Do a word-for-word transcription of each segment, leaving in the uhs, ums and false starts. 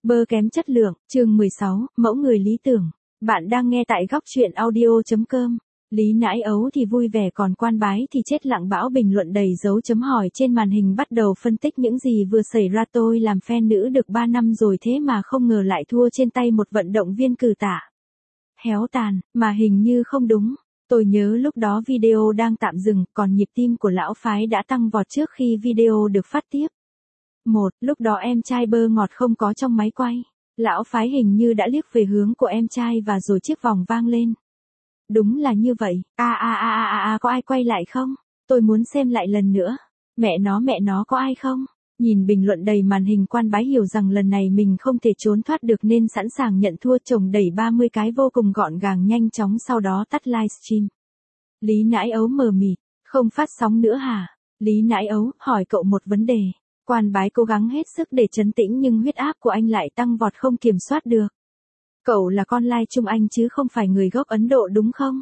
Bơ kém chất lượng, chương mười sáu, mẫu người lý tưởng. Bạn đang nghe tại góc truyện audio.com. Lý Nãi Ấu thì vui vẻ còn Quan Bái thì chết lặng, bão bình luận đầy dấu chấm hỏi trên màn hình bắt đầu phân tích những gì vừa xảy ra. Tôi làm fan nữ được ba năm rồi thế mà không ngờ lại thua trên tay một vận động viên cử tạ. Héo tàn, mà hình như không đúng. Tôi nhớ lúc đó video đang tạm dừng, còn nhịp tim của lão phái đã tăng vọt trước khi video được phát tiếp. Một, lúc đó em trai Bơ Ngọt không có trong máy quay. Lão phái hình như đã liếc về hướng của em trai và rồi chiếc vòng vang lên. Đúng là như vậy. A a a a a có ai quay lại không? Tôi muốn xem lại lần nữa. Mẹ nó mẹ nó có ai không? Nhìn bình luận đầy màn hình, Quan Bái hiểu rằng lần này mình không thể trốn thoát được nên sẵn sàng nhận thua. Chồng đẩy ba mươi cái vô cùng gọn gàng nhanh chóng, sau đó tắt livestream. Lý Nãi Ấu mờ mịt, không phát sóng nữa hả? Lý Nãi Ấu, hỏi cậu một vấn đề. Quan Bái cố gắng hết sức để trấn tĩnh nhưng huyết áp của anh lại tăng vọt không kiểm soát được. Cậu là con lai Trung Anh chứ không phải người gốc Ấn Độ đúng không?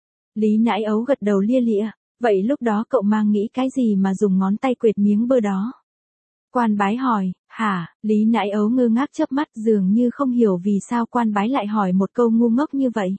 Lý Nãi Ấu gật đầu lia lịa. Vậy lúc đó cậu mang nghĩ cái gì mà dùng ngón tay quệt miếng bơ đó? Quan Bái hỏi. Hả? Lý Nãi Ấu ngơ ngác chớp mắt, dường như không hiểu vì sao Quan Bái lại hỏi một câu ngu ngốc như vậy.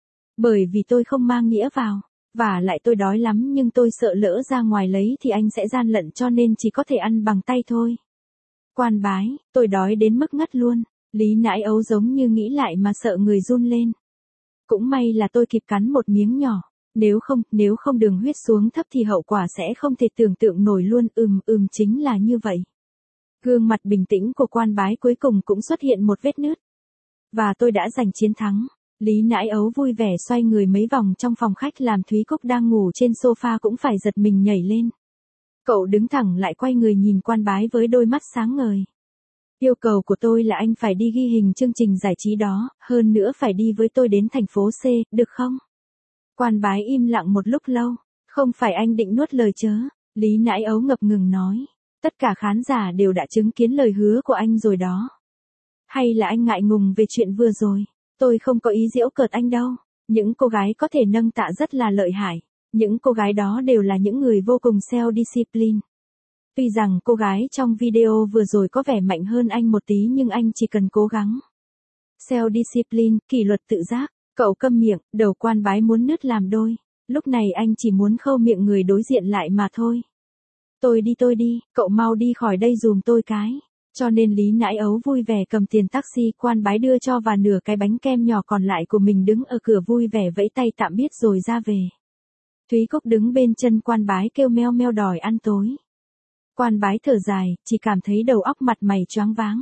Bởi vì tôi không mang nghĩa vào. Và lại tôi đói lắm nhưng tôi sợ lỡ ra ngoài lấy thì anh sẽ gian lận cho nên chỉ có thể ăn bằng tay thôi. Quan Bái, tôi đói đến mức ngất luôn. Lý Nãi Ấu giống như nghĩ lại mà sợ người run lên. Cũng may là tôi kịp cắn một miếng nhỏ. Nếu không, nếu không đường huyết xuống thấp thì hậu quả sẽ không thể tưởng tượng nổi luôn. Ừm ừm chính là như vậy. Gương mặt bình tĩnh của Quan Bái cuối cùng cũng xuất hiện một vết nứt. Và tôi đã giành chiến thắng. Lý Nãi Ấu vui vẻ xoay người mấy vòng trong phòng khách làm Thúy Cúc đang ngủ trên sofa cũng phải giật mình nhảy lên. Cậu đứng thẳng lại quay người nhìn Quan Bái với đôi mắt sáng ngời. Yêu cầu của tôi là anh phải đi ghi hình chương trình giải trí đó, hơn nữa phải đi với tôi đến thành phố C, được không? Quan Bái im lặng một lúc lâu. Không phải anh định nuốt lời chớ? Lý Nãi Ấu ngập ngừng nói. Tất cả khán giả đều đã chứng kiến lời hứa của anh rồi đó. Hay là anh ngại ngùng về chuyện vừa rồi? Tôi không có ý giễu cợt anh đâu. Những cô gái có thể nâng tạ rất là lợi hại. Những cô gái đó đều là những người vô cùng self-discipline. Tuy rằng cô gái trong video vừa rồi có vẻ mạnh hơn anh một tí nhưng anh chỉ cần cố gắng. Self-discipline, kỷ luật tự giác. Cậu câm miệng, đầu Quan Bái muốn nứt làm đôi. Lúc này anh chỉ muốn khâu miệng người đối diện lại mà thôi. Tôi đi tôi đi, cậu mau đi khỏi đây dùm tôi cái. Cho nên Lý Nãi Ấu vui vẻ cầm tiền taxi, Quan Bái đưa cho và nửa cái bánh kem nhỏ còn lại của mình đứng ở cửa vui vẻ vẫy tay tạm biệt rồi ra về. Thúy Cúc đứng bên chân Quan Bái kêu meo meo đòi ăn tối. Quan Bái thở dài, chỉ cảm thấy đầu óc mặt mày choáng váng.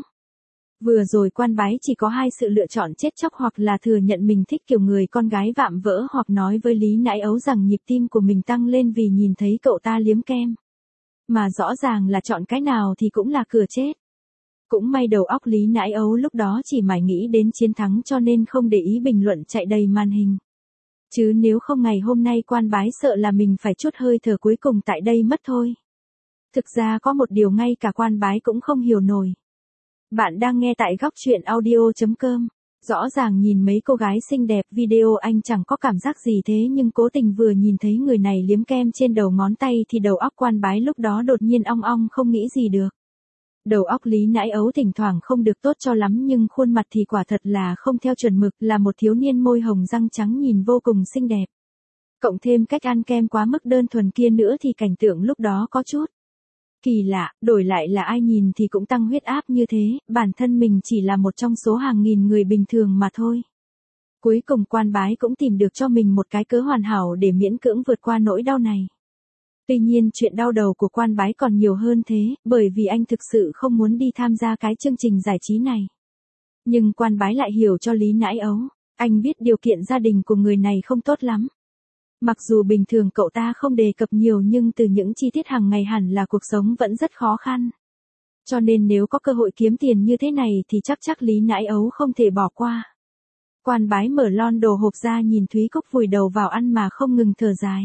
Vừa rồi Quan Bái chỉ có hai sự lựa chọn, chết chóc hoặc là thừa nhận mình thích kiểu người con gái vạm vỡ, hoặc nói với Lý Nãi Ấu rằng nhịp tim của mình tăng lên vì nhìn thấy cậu ta liếm kem. Mà rõ ràng là chọn cái nào thì cũng là cửa chết. Cũng may đầu óc Lý Nãi Ấu lúc đó chỉ mải nghĩ đến chiến thắng cho nên không để ý bình luận chạy đầy màn hình. Chứ nếu không ngày hôm nay Quan Bái sợ là mình phải trút hơi thở cuối cùng tại đây mất thôi. Thực ra có một điều ngay cả Quan Bái cũng không hiểu nổi. Bạn đang nghe tại góc truyện audio.com. Rõ ràng nhìn mấy cô gái xinh đẹp, video anh chẳng có cảm giác gì thế nhưng cố tình vừa nhìn thấy người này liếm kem trên đầu ngón tay thì đầu óc Quan Bái lúc đó đột nhiên ong ong không nghĩ gì được. Đầu óc Lý Nãi Ấu thỉnh thoảng không được tốt cho lắm nhưng khuôn mặt thì quả thật là không theo chuẩn mực, là một thiếu niên môi hồng răng trắng nhìn vô cùng xinh đẹp. Cộng thêm cách ăn kem quá mức đơn thuần kia nữa thì cảnh tượng lúc đó có chút kỳ lạ, đổi lại là ai nhìn thì cũng tăng huyết áp như thế, bản thân mình chỉ là một trong số hàng nghìn người bình thường mà thôi. Cuối cùng Quan Bái cũng tìm được cho mình một cái cớ hoàn hảo để miễn cưỡng vượt qua nỗi đau này. Tuy nhiên chuyện đau đầu của Quan Bái còn nhiều hơn thế, bởi vì anh thực sự không muốn đi tham gia cái chương trình giải trí này. Nhưng Quan Bái lại hiểu cho Lý Nãi Ấu, anh biết điều kiện gia đình của người này không tốt lắm. Mặc dù bình thường cậu ta không đề cập nhiều nhưng từ những chi tiết hàng ngày hẳn là cuộc sống vẫn rất khó khăn. Cho nên nếu có cơ hội kiếm tiền như thế này thì chắc chắc Lý Nãi Ấu không thể bỏ qua. Quan Bái mở lon đồ hộp ra nhìn Thúy Cúc vùi đầu vào ăn mà không ngừng thở dài.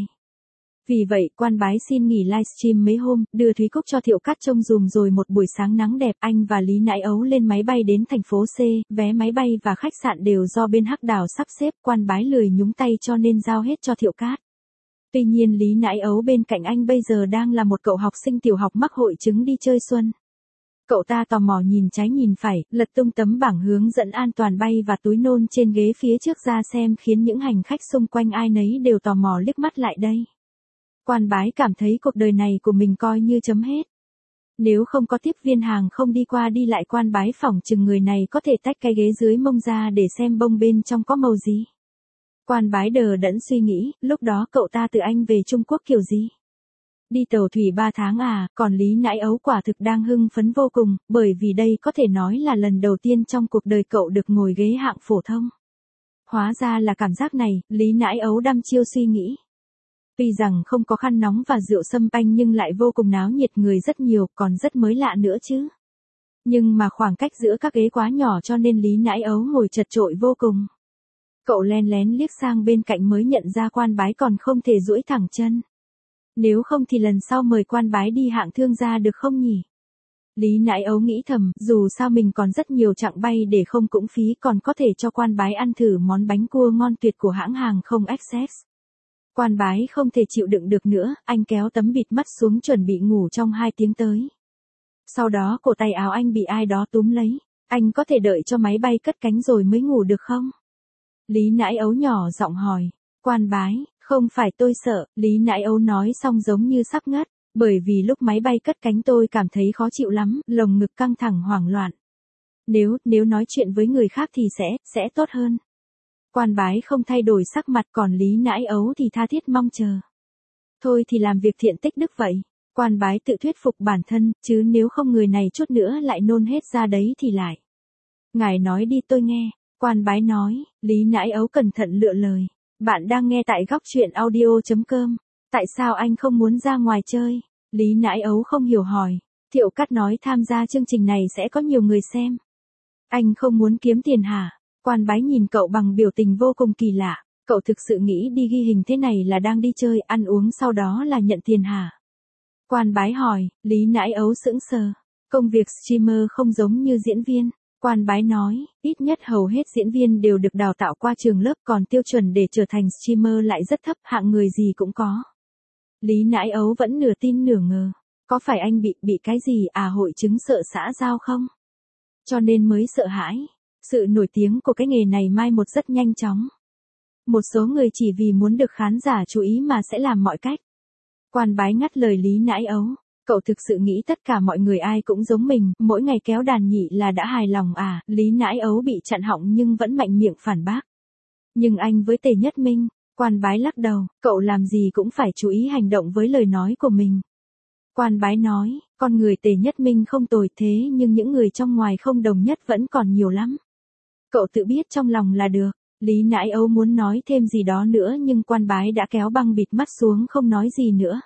Vì vậy Quan Bái xin nghỉ livestream mấy hôm, đưa Thúy Cúc cho Thiệu Cát trông dùm rồi một buổi sáng nắng đẹp anh và Lý Nãi Ấu lên máy bay đến thành phố C, vé máy bay và khách sạn đều do bên Hắc Đảo sắp xếp, Quan Bái lười nhúng tay cho nên giao hết cho Thiệu Cát. Tuy nhiên Lý Nãi Ấu bên cạnh anh bây giờ đang là một cậu học sinh tiểu học mắc hội chứng đi chơi xuân. Cậu ta tò mò nhìn trái nhìn phải, lật tung tấm bảng hướng dẫn an toàn bay và túi nôn trên ghế phía trước ra xem, khiến những hành khách xung quanh ai nấy đều tò mò liếc mắt lại đây. Quan bái cảm thấy cuộc đời này của mình coi như chấm hết. Nếu không có tiếp viên hàng không đi qua đi lại, quan bái phỏng chừng người này có thể tách cái ghế dưới mông ra để xem bông bên trong có màu gì. Quan bái đờ đẫn suy nghĩ, lúc đó cậu ta từ Anh về Trung Quốc kiểu gì? Đi tàu thủy ba tháng à, còn Lý Nãi Ấu quả thực đang hưng phấn vô cùng, bởi vì đây có thể nói là lần đầu tiên trong cuộc đời cậu được ngồi ghế hạng phổ thông. Hóa ra là cảm giác này, Lý Nãi Ấu đăm chiêu suy nghĩ. Tuy rằng không có khăn nóng và rượu sâm panh nhưng lại vô cùng náo nhiệt, người rất nhiều, còn rất mới lạ nữa chứ. Nhưng mà khoảng cách giữa các ghế quá nhỏ cho nên Lý Nãi Ấu ngồi chật chội vô cùng. Cậu len lén liếc sang bên cạnh mới nhận ra quan bái còn không thể duỗi thẳng chân. Nếu không thì lần sau mời quan bái đi hạng thương gia được không nhỉ? Lý Nãi Ấu nghĩ thầm, dù sao mình còn rất nhiều chặng bay để không cũng phí, còn có thể cho quan bái ăn thử món bánh cua ngon tuyệt của hãng hàng không Access. Quan bái không thể chịu đựng được nữa, anh kéo tấm bịt mắt xuống chuẩn bị ngủ trong hai tiếng tới. Sau đó cổ tay áo anh bị ai đó túm lấy, anh có thể đợi cho máy bay cất cánh rồi mới ngủ được không? Lý Nãi Ấu nhỏ giọng hỏi. Quan bái, không phải tôi sợ, Lý Nãi Ấu nói xong giống như sắp ngất, bởi vì lúc máy bay cất cánh tôi cảm thấy khó chịu lắm, lồng ngực căng thẳng hoảng loạn. Nếu, nếu nói chuyện với người khác thì sẽ, sẽ tốt hơn. Quan bái không thay đổi sắc mặt, còn Lý Nãi Ấu thì tha thiết mong chờ. Thôi thì làm việc thiện tích đức vậy. Quan bái tự thuyết phục bản thân, chứ nếu không người này chút nữa lại nôn hết ra đấy thì lại. Ngài nói đi tôi nghe. Quan bái nói, Lý Nãi Ấu cẩn thận lựa lời. Bạn đang nghe tại góc truyện audio chấm com. Tại sao anh không muốn ra ngoài chơi? Lý Nãi Ấu không hiểu hỏi. Thiệu Cát nói tham gia chương trình này sẽ có nhiều người xem. Anh không muốn kiếm tiền hả? Quan bái nhìn cậu bằng biểu tình vô cùng kỳ lạ. Cậu thực sự nghĩ đi ghi hình thế này là đang đi chơi, ăn uống sau đó là nhận tiền hả? Quan bái hỏi, Lý Nãi Ấu sững sờ. Công việc streamer không giống như diễn viên. Quan bái nói, ít nhất hầu hết diễn viên đều được đào tạo qua trường lớp, còn tiêu chuẩn để trở thành streamer lại rất thấp, hạng người gì cũng có. Lý Nãi Ấu vẫn nửa tin nửa ngờ. Có phải anh bị, bị cái gì à, hội chứng sợ xã giao không? Cho nên mới sợ hãi. Sự nổi tiếng của cái nghề này mai một rất nhanh chóng. Một số người chỉ vì muốn được khán giả chú ý mà sẽ làm mọi cách. Quan bái ngắt lời Lý Nãi Ấu. Cậu thực sự nghĩ tất cả mọi người ai cũng giống mình, mỗi ngày kéo đàn nhị là đã hài lòng à? Lý Nãi Ấu bị chặn họng nhưng vẫn mạnh miệng phản bác. Nhưng anh với Tề Nhất Minh, quan bái lắc đầu, cậu làm gì cũng phải chú ý hành động với lời nói của mình. Quan bái nói, con người Tề Nhất Minh không tồi thế nhưng những người trong ngoài không đồng nhất vẫn còn nhiều lắm. Cậu tự biết trong lòng là được. Lý Nãi Ấu muốn nói thêm gì đó nữa nhưng quan bái đã kéo băng bịt mắt xuống không nói gì nữa.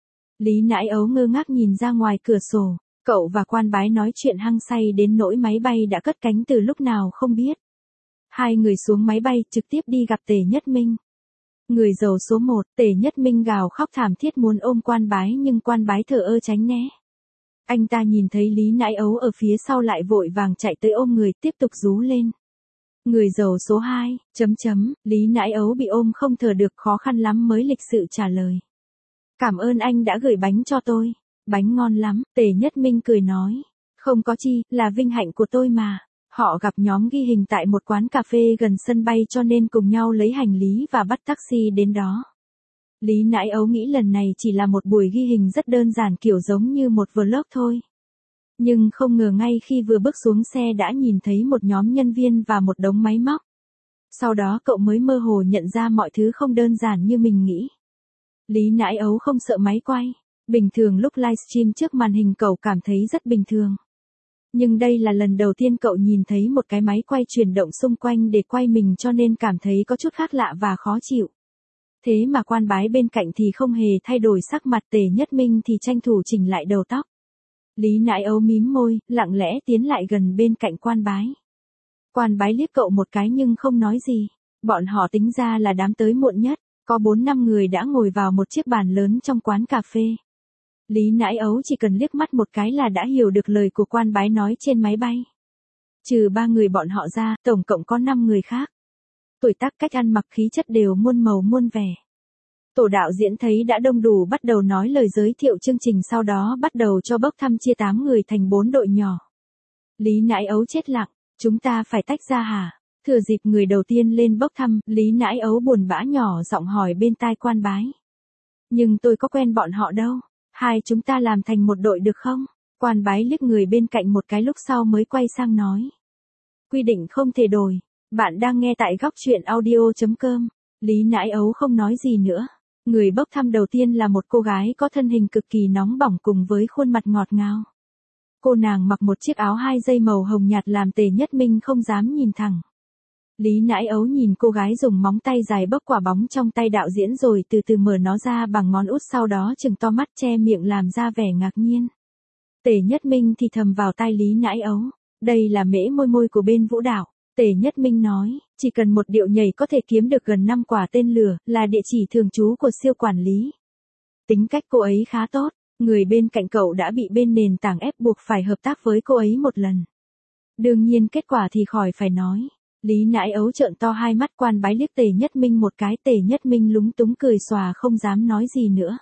Lý Nãi Ấu ngơ ngác nhìn ra ngoài cửa sổ, cậu và quan bái nói chuyện hăng say đến nỗi máy bay đã cất cánh từ lúc nào không biết. Hai người xuống máy bay trực tiếp đi gặp Tề Nhất Minh. Người giàu số một, Tề Nhất Minh gào khóc thảm thiết muốn ôm quan bái nhưng quan bái thờ ơ tránh né. Anh ta nhìn thấy Lý Nãi Ấu ở phía sau lại vội vàng chạy tới ôm người, tiếp tục rú lên. Người giàu số hai, chấm chấm, Lý Nãi Ấu bị ôm không thở được, khó khăn lắm mới lịch sự trả lời. Cảm ơn anh đã gửi bánh cho tôi. Bánh ngon lắm, Tề Nhất Minh cười nói. Không có chi, là vinh hạnh của tôi mà. Họ gặp nhóm ghi hình tại một quán cà phê gần sân bay cho nên cùng nhau lấy hành lý và bắt taxi đến đó. Lý Nãi Ấu nghĩ lần này chỉ là một buổi ghi hình rất đơn giản kiểu giống như một vlog thôi. Nhưng không ngờ ngay khi vừa bước xuống xe đã nhìn thấy một nhóm nhân viên và một đống máy móc. Sau đó cậu mới mơ hồ nhận ra mọi thứ không đơn giản như mình nghĩ. Lý Nãi Ấu không sợ máy quay. Bình thường lúc livestream trước màn hình cậu cảm thấy rất bình thường. Nhưng đây là lần đầu tiên cậu nhìn thấy một cái máy quay chuyển động xung quanh để quay mình cho nên cảm thấy có chút khác lạ và khó chịu. Thế mà quan bái bên cạnh thì không hề thay đổi sắc mặt, Tề Nhất Minh thì tranh thủ chỉnh lại đầu tóc. Lý Nãi Ấu mím môi, lặng lẽ tiến lại gần bên cạnh quan bái. Quan bái liếc cậu một cái nhưng không nói gì. Bọn họ tính ra là đám tới muộn nhất, có bốn năm người đã ngồi vào một chiếc bàn lớn trong quán cà phê. Lý Nãi Ấu chỉ cần liếc mắt một cái là đã hiểu được lời của quan bái nói trên máy bay. Trừ ba người bọn họ ra, tổng cộng có năm người khác. Tuổi tác, cách ăn mặc, khí chất đều muôn màu muôn vẻ. Tổ đạo diễn thấy đã đông đủ bắt đầu nói lời giới thiệu chương trình, sau đó bắt đầu cho bốc thăm, chia tám người thành bốn đội nhỏ. Lý Nãi Ấu chết lặng, chúng ta phải tách ra hả? Thừa dịp người đầu tiên lên bốc thăm, Lý Nãi Ấu buồn bã nhỏ giọng hỏi bên tai quan bái. Nhưng tôi có quen bọn họ đâu, hai chúng ta làm thành một đội được không? Quan bái liếc người bên cạnh một cái lúc sau mới quay sang nói. Quy định không thể đổi, bạn đang nghe tại góc truyện audio chấm com. Lý Nãi Ấu không nói gì nữa. Người bốc thăm đầu tiên là một cô gái có thân hình cực kỳ nóng bỏng cùng với khuôn mặt ngọt ngào. Cô nàng mặc một chiếc áo hai dây màu hồng nhạt làm Tề Nhất Minh không dám nhìn thẳng. Lý Nãi Ấu nhìn cô gái dùng móng tay dài bốc quả bóng trong tay đạo diễn rồi từ từ mở nó ra bằng ngón út, sau đó trừng to mắt che miệng làm ra vẻ ngạc nhiên. Tề Nhất Minh thì thầm vào tai Lý Nãi Ấu. Đây là mễ môi môi của bên vũ đạo. Tề Nhất Minh nói, chỉ cần một điệu nhảy có thể kiếm được gần năm quả tên lửa, là địa chỉ thường trú của siêu quản lý. Tính cách cô ấy khá tốt, người bên cạnh cậu đã bị bên nền tảng ép buộc phải hợp tác với cô ấy một lần. Đương nhiên kết quả thì khỏi phải nói. Lý Nãi Ấu trợn to hai mắt, quan bái liếc Tề Nhất Minh một cái, Tề Nhất Minh lúng túng cười xòa không dám nói gì nữa.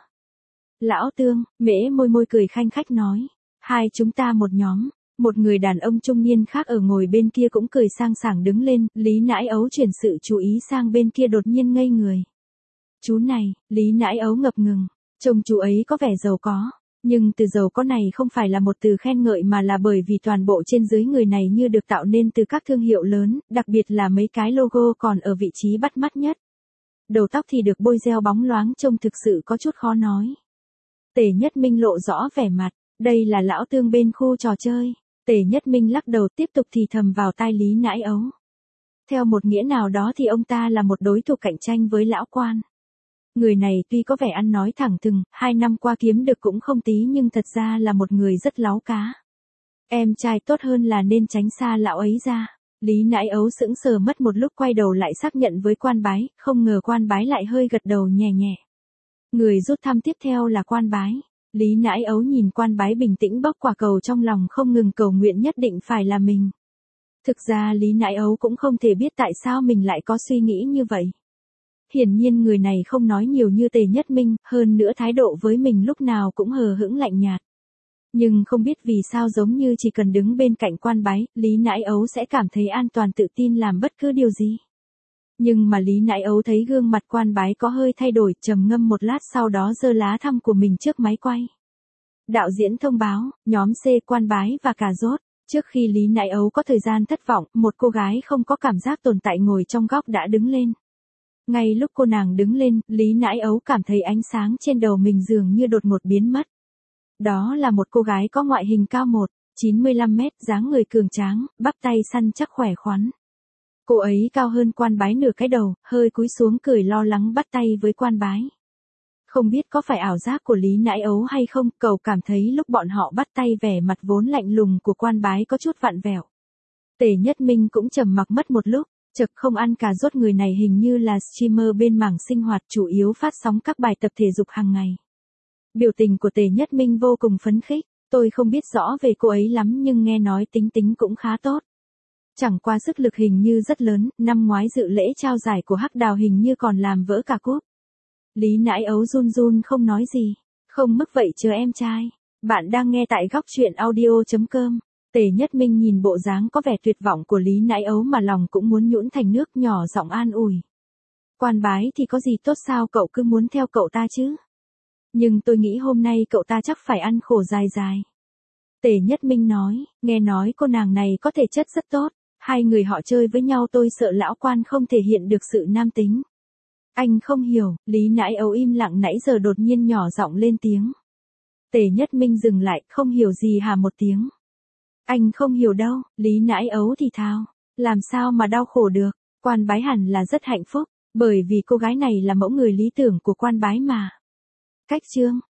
Lão Tương, mễ môi môi cười khanh khách nói, hai chúng ta một nhóm. Một người đàn ông trung niên khác ở ngồi bên kia cũng cười sang sảng đứng lên, Lý Nãi Ấu chuyển sự chú ý sang bên kia đột nhiên ngây người. Chú này, Lý Nãi Ấu ngập ngừng, trông chú ấy có vẻ giàu có, nhưng từ giàu có này không phải là một từ khen ngợi mà là bởi vì toàn bộ trên dưới người này như được tạo nên từ các thương hiệu lớn, đặc biệt là mấy cái logo còn ở vị trí bắt mắt nhất. Đầu tóc thì được bôi gel bóng loáng, trông thực sự có chút khó nói. Tề Nhất Minh lộ rõ vẻ mặt, đây là lão Tương bên khu trò chơi. Tề Nhất Minh lắc đầu tiếp tục thì thầm vào tai Lý Nãi Ấu. Theo một nghĩa nào đó thì ông ta là một đối thủ cạnh tranh với lão quan. Người này tuy có vẻ ăn nói thẳng thừng, hai năm qua kiếm được cũng không tí nhưng thật ra là một người rất láu cá. Em trai tốt hơn là nên tránh xa lão ấy ra. Lý Nãi Ấu sững sờ mất một lúc, quay đầu lại xác nhận với quan bái, không ngờ quan bái lại hơi gật đầu nhẹ nhẹ. Người rút thăm tiếp theo là quan bái. Lý Nãi Ấu nhìn quan bái bình tĩnh bốc quả cầu trong lòng, không ngừng cầu nguyện nhất định phải là mình. Thực ra Lý Nãi Ấu cũng không thể biết tại sao mình lại có suy nghĩ như vậy. Hiển nhiên người này không nói nhiều như Tề Nhất Minh, hơn nữa thái độ với mình lúc nào cũng hờ hững lạnh nhạt. Nhưng không biết vì sao giống như chỉ cần đứng bên cạnh quan bái, Lý Nãi Ấu sẽ cảm thấy an toàn tự tin làm bất cứ điều gì. Nhưng mà Lý Nãi Ấu thấy gương mặt quan bái có hơi thay đổi, trầm ngâm một lát sau đó giơ lá thăm của mình trước máy quay. Đạo diễn thông báo, nhóm C quan bái và cà rốt. Trước khi Lý Nãi Ấu có thời gian thất vọng, một cô gái không có cảm giác tồn tại ngồi trong góc đã đứng lên. Ngay lúc cô nàng đứng lên, Lý Nãi Ấu cảm thấy ánh sáng trên đầu mình dường như đột ngột biến mất. Đó là một cô gái có ngoại hình cao một phẩy chín mươi lăm mét, dáng người cường tráng, bắp tay săn chắc khỏe khoắn. Cô ấy cao hơn quan bái nửa cái đầu, hơi cúi xuống cười lo lắng bắt tay với quan bái. Không biết có phải ảo giác của Lý Nãi Ấu hay không, cậu cảm thấy lúc bọn họ bắt tay vẻ mặt vốn lạnh lùng của quan bái có chút vặn vẹo. Tề Nhất Minh cũng trầm mặc mất một lúc, chợt không ăn cà rốt, người này hình như là streamer bên mảng sinh hoạt, chủ yếu phát sóng các bài tập thể dục hàng ngày. Biểu tình của Tề Nhất Minh vô cùng phấn khích, tôi không biết rõ về cô ấy lắm nhưng nghe nói tính tính cũng khá tốt. Chẳng qua sức lực hình như rất lớn, năm ngoái dự lễ trao giải của Hắc Đào hình như còn làm vỡ cả cúp. Lý Nãi Ấu run run không nói gì. Không mức vậy chờ em trai. Bạn đang nghe tại góc truyện audio chấm com. Tề Nhất Minh nhìn bộ dáng có vẻ tuyệt vọng của Lý Nãi Ấu mà lòng cũng muốn nhũn thành nước, nhỏ giọng an ủi. Quan bái thì có gì tốt sao, cậu cứ muốn theo cậu ta chứ. Nhưng tôi nghĩ hôm nay cậu ta chắc phải ăn khổ dài dài. Tề Nhất Minh nói, nghe nói cô nàng này có thể chất rất tốt. Hai người họ chơi với nhau tôi sợ lão quan không thể hiện được sự nam tính. Anh không hiểu, Lý Nãi Ấu im lặng nãy giờ đột nhiên nhỏ giọng lên tiếng. Tề Nhất Minh dừng lại, không hiểu gì hả một tiếng. Anh không hiểu đâu, Lý Nãi Ấu thì thào, làm sao mà đau khổ được, quan bái hẳn là rất hạnh phúc, bởi vì cô gái này là mẫu người lý tưởng của quan bái mà. Cách chương